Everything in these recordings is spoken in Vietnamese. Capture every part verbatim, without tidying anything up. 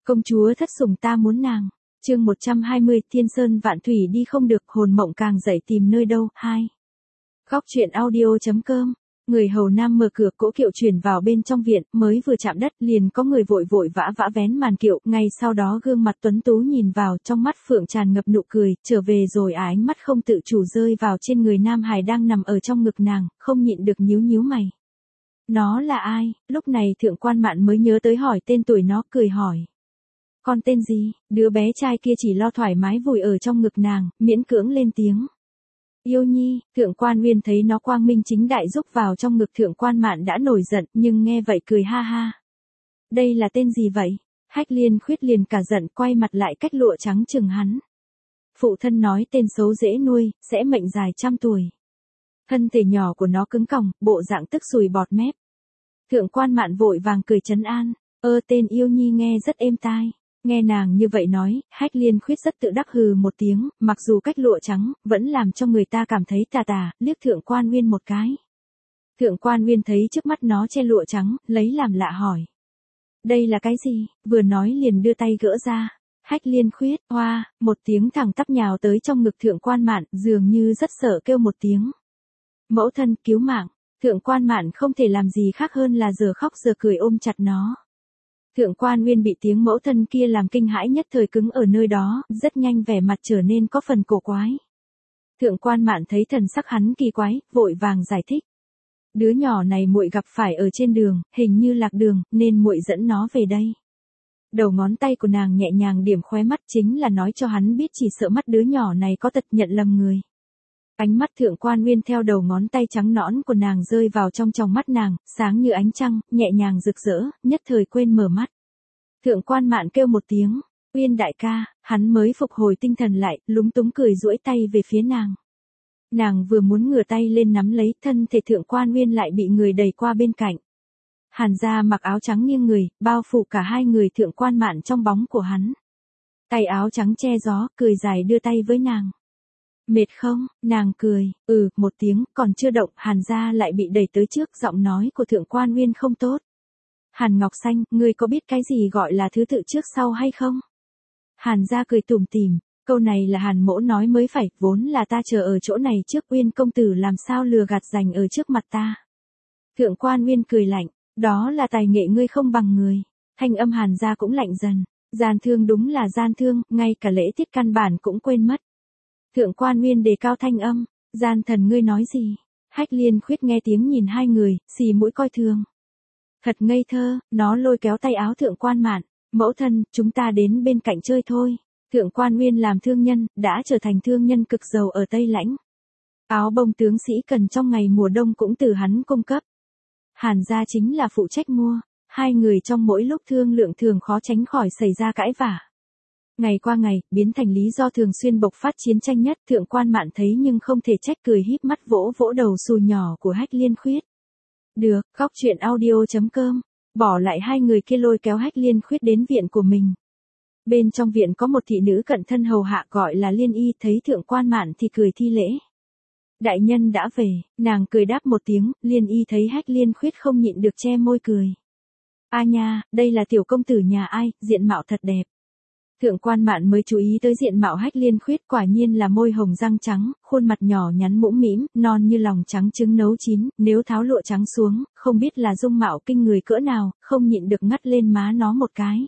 Công chúa thất sủng ta muốn nàng. Chương một trăm hai mươi, thiên sơn vạn thủy đi không được, hồn mộng càng dậy tìm nơi đâu. Hai. Góc truyện audio chấm com. Người hầu nam mở cửa, cỗ kiệu chuyển vào bên trong viện, mới vừa chạm đất liền có người vội vội vã vã vén màn kiệu, ngay sau đó gương mặt tuấn tú nhìn vào, trong mắt phượng tràn ngập nụ cười, trở về rồi à, ánh mắt không tự chủ rơi vào trên người nam hài đang nằm ở trong ngực nàng, không nhịn được nhíu nhíu mày. Nó là ai? Lúc này thượng quan mạn mới nhớ tới hỏi tên tuổi nó, cười hỏi. Con tên gì? Đứa bé trai kia chỉ lo thoải mái vùi ở trong ngực nàng, miễn cưỡng lên tiếng. Yêu Nhi. Thượng quan Uyên thấy nó quang minh chính đại rúc vào trong ngực thượng quan mạn đã nổi giận, nhưng nghe vậy cười ha ha. Đây là tên gì vậy? Hách Liên Khuyết liền cả giận, quay mặt lại cách lụa trắng chừng hắn. Phụ thân nói tên xấu dễ nuôi, sẽ mệnh dài trăm tuổi. Thân thể nhỏ của nó cứng còng, bộ dạng tức sùi bọt mép. Thượng quan mạn vội vàng cười trấn an. Ơ tên Yêu Nhi nghe rất êm tai. Nghe nàng như vậy nói, Hách Liên Khuyết rất tự đắc hừ một tiếng, mặc dù cách lụa trắng, vẫn làm cho người ta cảm thấy tà tà, liếc thượng quan Uyên một cái. Thượng quan Uyên thấy trước mắt nó che lụa trắng, lấy làm lạ hỏi. Đây là cái gì? Vừa nói liền đưa tay gỡ ra. Hách Liên Khuyết, hoa, một tiếng thẳng tắp nhào tới trong ngực thượng quan mạn, dường như rất sợ kêu một tiếng. Mẫu thân cứu mạng, thượng quan mạn không thể làm gì khác hơn là giờ khóc giờ cười ôm chặt nó. Thượng quan Uyên bị tiếng mẫu thân kia làm kinh hãi, nhất thời cứng ở nơi đó, rất nhanh vẻ mặt trở nên có phần cổ quái. Thượng quan mạn thấy thần sắc hắn kỳ quái, vội vàng giải thích. Đứa nhỏ này muội gặp phải ở trên đường, hình như lạc đường, nên muội dẫn nó về đây. Đầu ngón tay của nàng nhẹ nhàng điểm khóe mắt, chính là nói cho hắn biết chỉ sợ mắt đứa nhỏ này có tật nhận lầm người. Ánh mắt thượng quan Uyên theo đầu ngón tay trắng nõn của nàng rơi vào trong tròng mắt nàng, sáng như ánh trăng, nhẹ nhàng rực rỡ, nhất thời quên mở mắt. Thượng quan mạn kêu một tiếng, Uyên đại ca, hắn mới phục hồi tinh thần lại, lúng túng cười duỗi tay về phía nàng. Nàng vừa muốn ngửa tay lên nắm lấy, thân thể thượng quan Uyên lại bị người đẩy qua bên cạnh. Hàn Gia mặc áo trắng nghiêng người, bao phủ cả hai người thượng quan mạn trong bóng của hắn. Tay áo trắng che gió, cười dài đưa tay với nàng. Mệt không? Nàng cười, ừ, một tiếng, còn chưa động, Hàn Gia lại bị đẩy tới trước, giọng nói của thượng quan Uyên không tốt. Hàn Ngọc Xanh, ngươi có biết cái gì gọi là thứ tự trước sau hay không? Hàn Gia cười tủm tỉm, câu này là Hàn mỗ nói mới phải, vốn là ta chờ ở chỗ này trước, Uyên công tử làm sao lừa gạt giành ở trước mặt ta. Thượng quan Uyên cười lạnh, đó là tài nghệ ngươi không bằng người. Thanh âm Hàn Gia cũng lạnh dần, gian thương đúng là gian thương, ngay cả lễ tiết căn bản cũng quên mất. Thượng quan Uyên đề cao thanh âm, gian thần ngươi nói gì? Hách Liên Khuyết nghe tiếng nhìn hai người, xì mũi coi thường. Thật ngây thơ, nó lôi kéo tay áo thượng quan mạn, mẫu thân, chúng ta đến bên cạnh chơi thôi. Thượng quan Uyên làm thương nhân, đã trở thành thương nhân cực giàu ở Tây Lãnh. Áo bông tướng sĩ cần trong ngày mùa đông cũng từ hắn cung cấp. Hàn Gia chính là phụ trách mua, hai người trong mỗi lúc thương lượng thường khó tránh khỏi xảy ra cãi vã. Ngày qua ngày, biến thành lý do thường xuyên bộc phát chiến tranh nhất, thượng quan mạn thấy nhưng không thể trách, cười híp mắt vỗ vỗ đầu xù nhỏ của Hách Liên Khuyết. Được, góc truyện audio chấm com, bỏ lại hai người kia lôi kéo Hách Liên Khuyết đến viện của mình. Bên trong viện có một thị nữ cận thân hầu hạ gọi là Liên Y, thấy thượng quan mạn thì cười thi lễ. Đại nhân đã về, nàng cười đáp một tiếng, Liên Y thấy Hách Liên Khuyết không nhịn được che môi cười. A nha, đây là tiểu công tử nhà ai, diện mạo thật đẹp. Thượng quan mạn mới chú ý tới diện mạo Hách Liên Khuyết, quả nhiên là môi hồng răng trắng, khuôn mặt nhỏ nhắn mũm mĩm, non như lòng trắng trứng nấu chín, nếu tháo lụa trắng xuống, không biết là dung mạo kinh người cỡ nào, không nhịn được ngắt lên má nó một cái.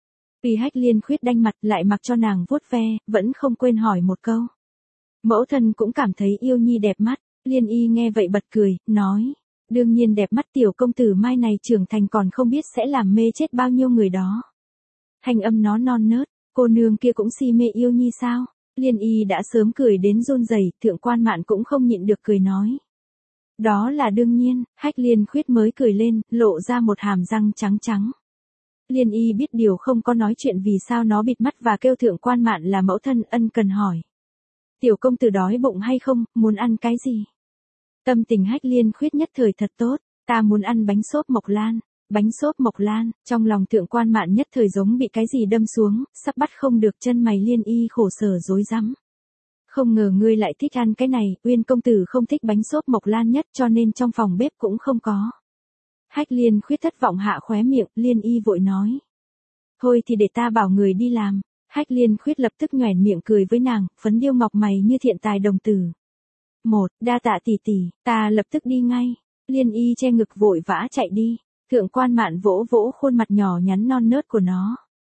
Vì Hách Liên Khuyết đanh mặt lại mặc cho nàng vuốt ve, vẫn không quên hỏi một câu. Mẫu thân cũng cảm thấy Yêu Nhi đẹp mắt, Liên Y nghe vậy bật cười, nói. Đương nhiên đẹp mắt, tiểu công tử mai này trưởng thành còn không biết sẽ làm mê chết bao nhiêu người đó. Thanh âm nó non nớt. Cô nương kia cũng si mê Yêu Nhi sao? Liên Y đã sớm cười đến run rẩy, thượng quan mạn cũng không nhịn được cười nói. Đó là đương nhiên, Hách Liên Khuyết mới cười lên, lộ ra một hàm răng trắng trắng. Liên Y biết điều không có nói chuyện vì sao nó bịt mắt và kêu thượng quan mạn là mẫu thân, ân cần hỏi. Tiểu công tử đói bụng hay không, muốn ăn cái gì? Tâm tình Hách Liên Khuyết nhất thời thật tốt, ta muốn ăn bánh xốp mộc lan. Bánh xốp mộc lan, trong lòng thượng quan mạn nhất thời giống bị cái gì đâm xuống, sắp bắt không được, chân mày Liên Y khổ sở rối rắm. Không ngờ ngươi lại thích ăn cái này, Uyên công tử không thích bánh xốp mộc lan nhất cho nên trong phòng bếp cũng không có. Hách Liên Khuyết thất vọng hạ khóe miệng, Liên Y vội nói. thôi thì để ta bảo người đi làm. Hách Liên Khuyết lập tức nhoẻn miệng cười với nàng, phấn điêu ngọc mày như thiện tài đồng tử. Một, đa tạ tỷ tỷ, ta lập tức đi ngay. Liên Y che ngực vội vã chạy đi. Thượng Quan Mạn vỗ vỗ khuôn mặt nhỏ nhắn non nớt của nó.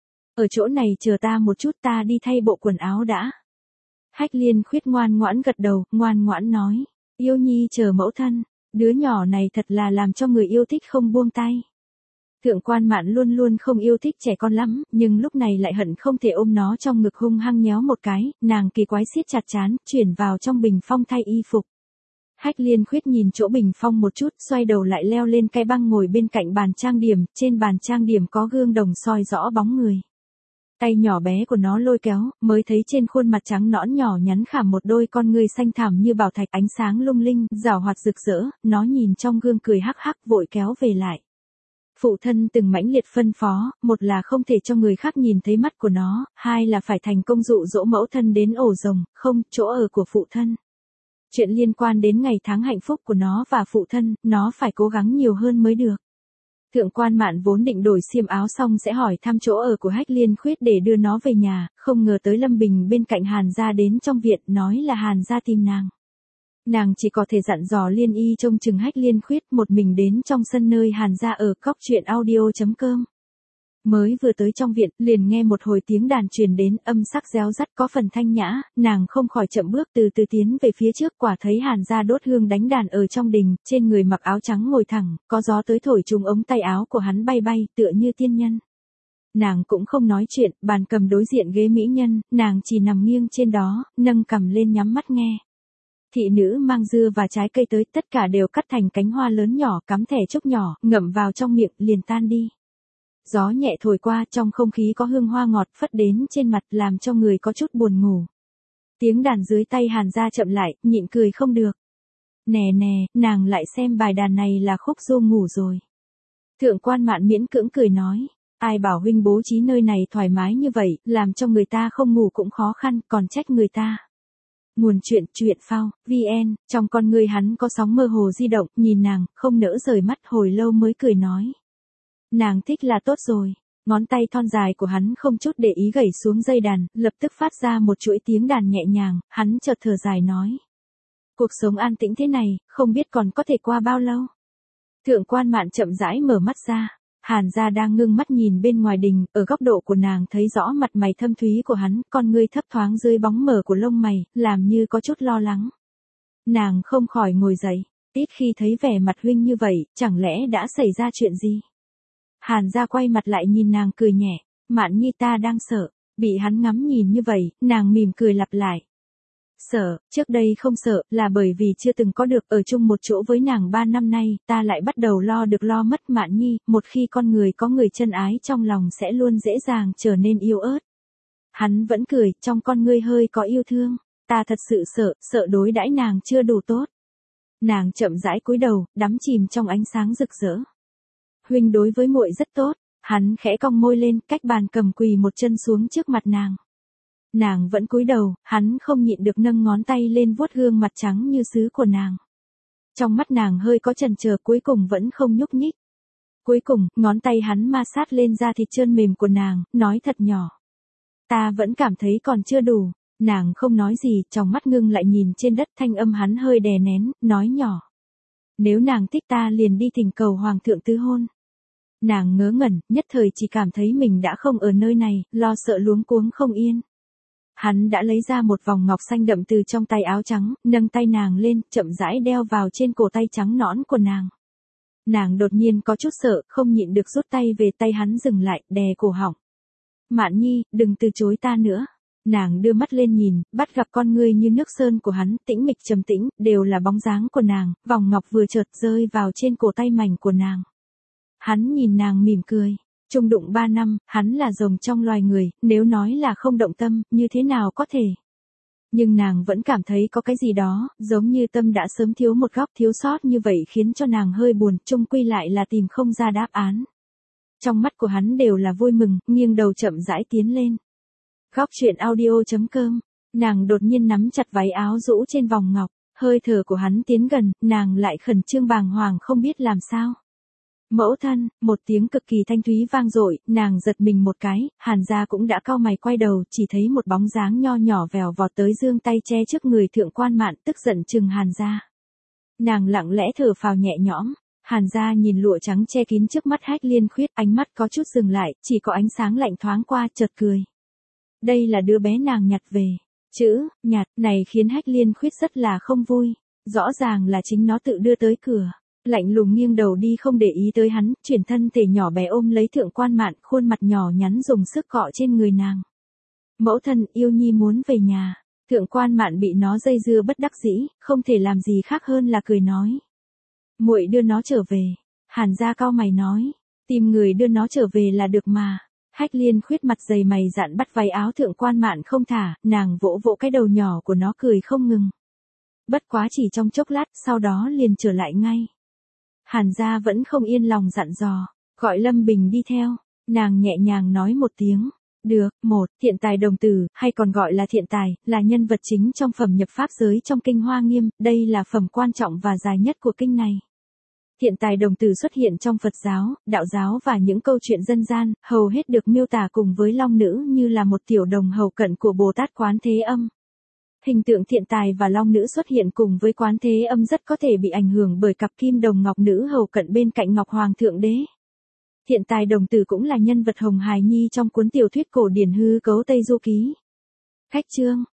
Ở chỗ này chờ ta một chút, ta đi thay bộ quần áo đã. Hách Liên Khuyết ngoan ngoãn gật đầu, ngoan ngoãn nói. Yêu nhi chờ mẫu thân, đứa nhỏ này thật là làm cho người yêu thích không buông tay. Thượng Quan Mạn luôn luôn không yêu thích trẻ con lắm, nhưng lúc này lại hận không thể ôm nó trong ngực hung hăng nhéo một cái, nàng kỳ quái siết chặt trán, chuyển vào trong bình phong thay y phục. Hách Liên Khuyết nhìn chỗ bình phong một chút, xoay đầu lại leo lên cái băng ngồi bên cạnh bàn trang điểm, trên bàn trang điểm có gương đồng soi rõ bóng người. Tay nhỏ bé của nó lôi kéo, mới thấy trên khuôn mặt trắng nõn nhỏ nhắn khảm một đôi con ngươi xanh thẳm như bảo thạch, ánh sáng lung linh, rảo hoạt rực rỡ, nó nhìn trong gương cười hắc hắc vội kéo về lại. Phụ thân từng mãnh liệt phân phó, một là không thể cho người khác nhìn thấy mắt của nó, hai là phải thành công dụ dỗ mẫu thân đến ổ rồng, không, chỗ ở của phụ thân. Chuyện liên quan đến ngày tháng hạnh phúc của nó và phụ thân, nó phải cố gắng nhiều hơn mới được. Thượng Quan Mạn vốn định đổi xiêm áo xong sẽ hỏi thăm chỗ ở của Hách Liên Khuyết để đưa nó về nhà, không ngờ tới Lâm Bình bên cạnh Hàn gia đến trong viện nói là Hàn gia tìm nàng. Nàng chỉ có thể dặn dò Liên Y trông chừng Hách Liên Khuyết, một mình đến trong sân nơi Hàn gia ở. Cóc truyện audio chấm com. Mới vừa tới trong viện, liền nghe một hồi tiếng đàn truyền đến, âm sắc réo rắt có phần thanh nhã, nàng không khỏi chậm bước từ từ tiến về phía trước, quả thấy Hàn gia đốt hương đánh đàn ở trong đình, trên người mặc áo trắng ngồi thẳng, có gió tới thổi trùng ống tay áo của hắn bay bay, tựa như tiên nhân. Nàng cũng không nói chuyện, bàn cầm đối diện ghế mỹ nhân, nàng chỉ nằm nghiêng trên đó, nâng cằm lên nhắm mắt nghe. Thị nữ mang dưa và trái cây tới, tất cả đều cắt thành cánh hoa lớn nhỏ, cắm thẻ trúc nhỏ, ngậm vào trong miệng, liền tan đi. Gió nhẹ thổi qua, trong không khí có hương hoa ngọt phất đến trên mặt, làm cho người có chút buồn ngủ. Tiếng đàn dưới tay Hàn gia chậm lại, nhịn cười không được. Nè nè, nàng lại xem bài đàn này là khúc du ngủ rồi. Thượng Quan Mạn miễn cưỡng cười nói, ai bảo huynh bố trí nơi này thoải mái như vậy, làm cho người ta không ngủ cũng khó khăn, còn trách người ta. Nguồn chuyện truyện phao, vn, trong con người hắn có sóng mơ hồ di động, nhìn nàng, không nỡ rời mắt, hồi lâu mới cười nói. Nàng thích là tốt rồi. Ngón tay thon dài của hắn không chút để ý gảy xuống dây đàn, lập tức phát ra một chuỗi tiếng đàn nhẹ nhàng, hắn chợt thở dài nói. Cuộc sống an tĩnh thế này, không biết còn có thể qua bao lâu. Thượng Quan Mạn chậm rãi mở mắt ra. Hàn gia đang ngưng mắt nhìn bên ngoài đình, ở góc độ của nàng thấy rõ mặt mày thâm thúy của hắn, con ngươi thấp thoáng dưới bóng mờ của lông mày, làm như có chút lo lắng. Nàng không khỏi ngồi dậy, ít khi thấy vẻ mặt huynh như vậy, chẳng lẽ đã xảy ra chuyện gì? Hàn gia quay mặt lại nhìn nàng cười nhẹ, Mạn nhi ta đang sợ. Bị hắn ngắm nhìn như vậy, nàng mỉm cười lặp lại. Sợ, trước đây không sợ, là bởi vì chưa từng có được ở chung một chỗ với nàng ba năm nay, ta lại bắt đầu lo được lo mất. Mạn nhi, một khi con người có người chân ái trong lòng sẽ luôn dễ dàng trở nên yếu ớt. Hắn vẫn cười, trong con ngươi hơi có yêu thương. Ta thật sự sợ, sợ đối đãi nàng chưa đủ tốt. Nàng chậm rãi cúi đầu, đắm chìm trong ánh sáng rực rỡ. Huynh đối với muội rất tốt. Hắn khẽ cong môi lên, cách bàn cầm quỳ một chân xuống trước mặt nàng. Nàng vẫn cúi đầu, hắn không nhịn được nâng ngón tay lên vuốt gương mặt trắng như sứ của nàng. Trong mắt nàng hơi có chần chờ, cuối cùng vẫn không nhúc nhích. Cuối cùng, ngón tay hắn ma sát lên da thịt trơn mềm của nàng, nói thật nhỏ. Ta vẫn cảm thấy còn chưa đủ. Nàng không nói gì, trong mắt ngưng lại nhìn trên đất, thanh âm hắn hơi đè nén, nói nhỏ. Nếu nàng thích ta liền đi thỉnh cầu hoàng thượng tứ hôn. Nàng ngớ ngẩn, nhất thời chỉ cảm thấy mình đã không ở nơi này, lo sợ luống cuống không yên. Hắn đã lấy ra một vòng ngọc xanh đậm từ trong tay áo trắng, nâng tay nàng lên, chậm rãi đeo vào trên cổ tay trắng nõn của nàng. Nàng đột nhiên có chút sợ, không nhịn được rút tay về, tay hắn dừng lại, đè cổ họng. Mạn nhi, đừng từ chối ta nữa. Nàng đưa mắt lên nhìn, bắt gặp con ngươi như nước sơn của hắn, tĩnh mịch trầm tĩnh, đều là bóng dáng của nàng, vòng ngọc vừa chợt rơi vào trên cổ tay mảnh của nàng. Hắn nhìn nàng mỉm cười. Chung đụng ba năm, hắn là rồng trong loài người, nếu nói là không động tâm, như thế nào có thể. Nhưng nàng vẫn cảm thấy có cái gì đó, giống như tâm đã sớm thiếu một góc, thiếu sót như vậy khiến cho nàng hơi buồn, chung quy lại là tìm không ra đáp án. Trong mắt của hắn đều là vui mừng, nghiêng đầu chậm rãi tiến lên. Góc truyện audio chấm com, nàng đột nhiên nắm chặt váy áo rũ trên vòng ngọc, hơi thở của hắn tiến gần, nàng lại khẩn trương bàng hoàng không biết làm sao. Mẫu thân, một tiếng cực kỳ thanh thúy vang dội, nàng giật mình một cái, Hàn gia cũng đã cau mày quay đầu, chỉ thấy một bóng dáng nho nhỏ vèo vọt tới giương tay che trước người thượng quan mạn, tức giận trừng Hàn gia. Nàng lặng lẽ thở phào nhẹ nhõm, Hàn gia nhìn lụa trắng che kín trước mắt Hách Liên Khuyết, ánh mắt có chút dừng lại, chỉ có ánh sáng lạnh thoáng qua, chợt cười. Đây là đứa bé nàng nhặt về. Chữ, nhặt, này khiến Hách Liên Khuyết rất là không vui. Rõ ràng là chính nó tự đưa tới cửa. Lạnh lùng nghiêng đầu đi không để ý tới hắn, chuyển thân thể nhỏ bé ôm lấy thượng quan mạn, khuôn mặt nhỏ nhắn dùng sức cọ trên người nàng. Mẫu thân, yêu nhi muốn về nhà. Thượng quan mạn bị nó dây dưa bất đắc dĩ, không thể làm gì khác hơn là cười nói. Muội đưa nó trở về. Hàn gia cau mày nói. Tìm người đưa nó trở về là được mà. Hách Liên Khuyết mặt dày mày dạn bắt váy áo thượng quan mạn không thả, nàng vỗ vỗ cái đầu nhỏ của nó cười không ngừng. Bất quá chỉ trong chốc lát, sau đó liền trở lại ngay. Hàn gia vẫn không yên lòng dặn dò, gọi Lâm Bình đi theo, nàng nhẹ nhàng nói một tiếng. Được, một, thiện tài đồng tử, hay còn gọi là thiện tài, là nhân vật chính trong phẩm nhập pháp giới trong kinh Hoa Nghiêm, đây là phẩm quan trọng và dài nhất của kinh này. Thiện tài đồng tử xuất hiện trong Phật giáo, đạo giáo và những câu chuyện dân gian, hầu hết được miêu tả cùng với long nữ như là một tiểu đồng hầu cận của Bồ Tát Quán Thế Âm. Hình tượng thiện tài và long nữ xuất hiện cùng với Quán Thế Âm rất có thể bị ảnh hưởng bởi cặp kim đồng ngọc nữ hầu cận bên cạnh Ngọc Hoàng Thượng Đế. Thiện tài đồng tử cũng là nhân vật hồng hài nhi trong cuốn tiểu thuyết cổ điển hư cấu Tây Du Ký. Khách chương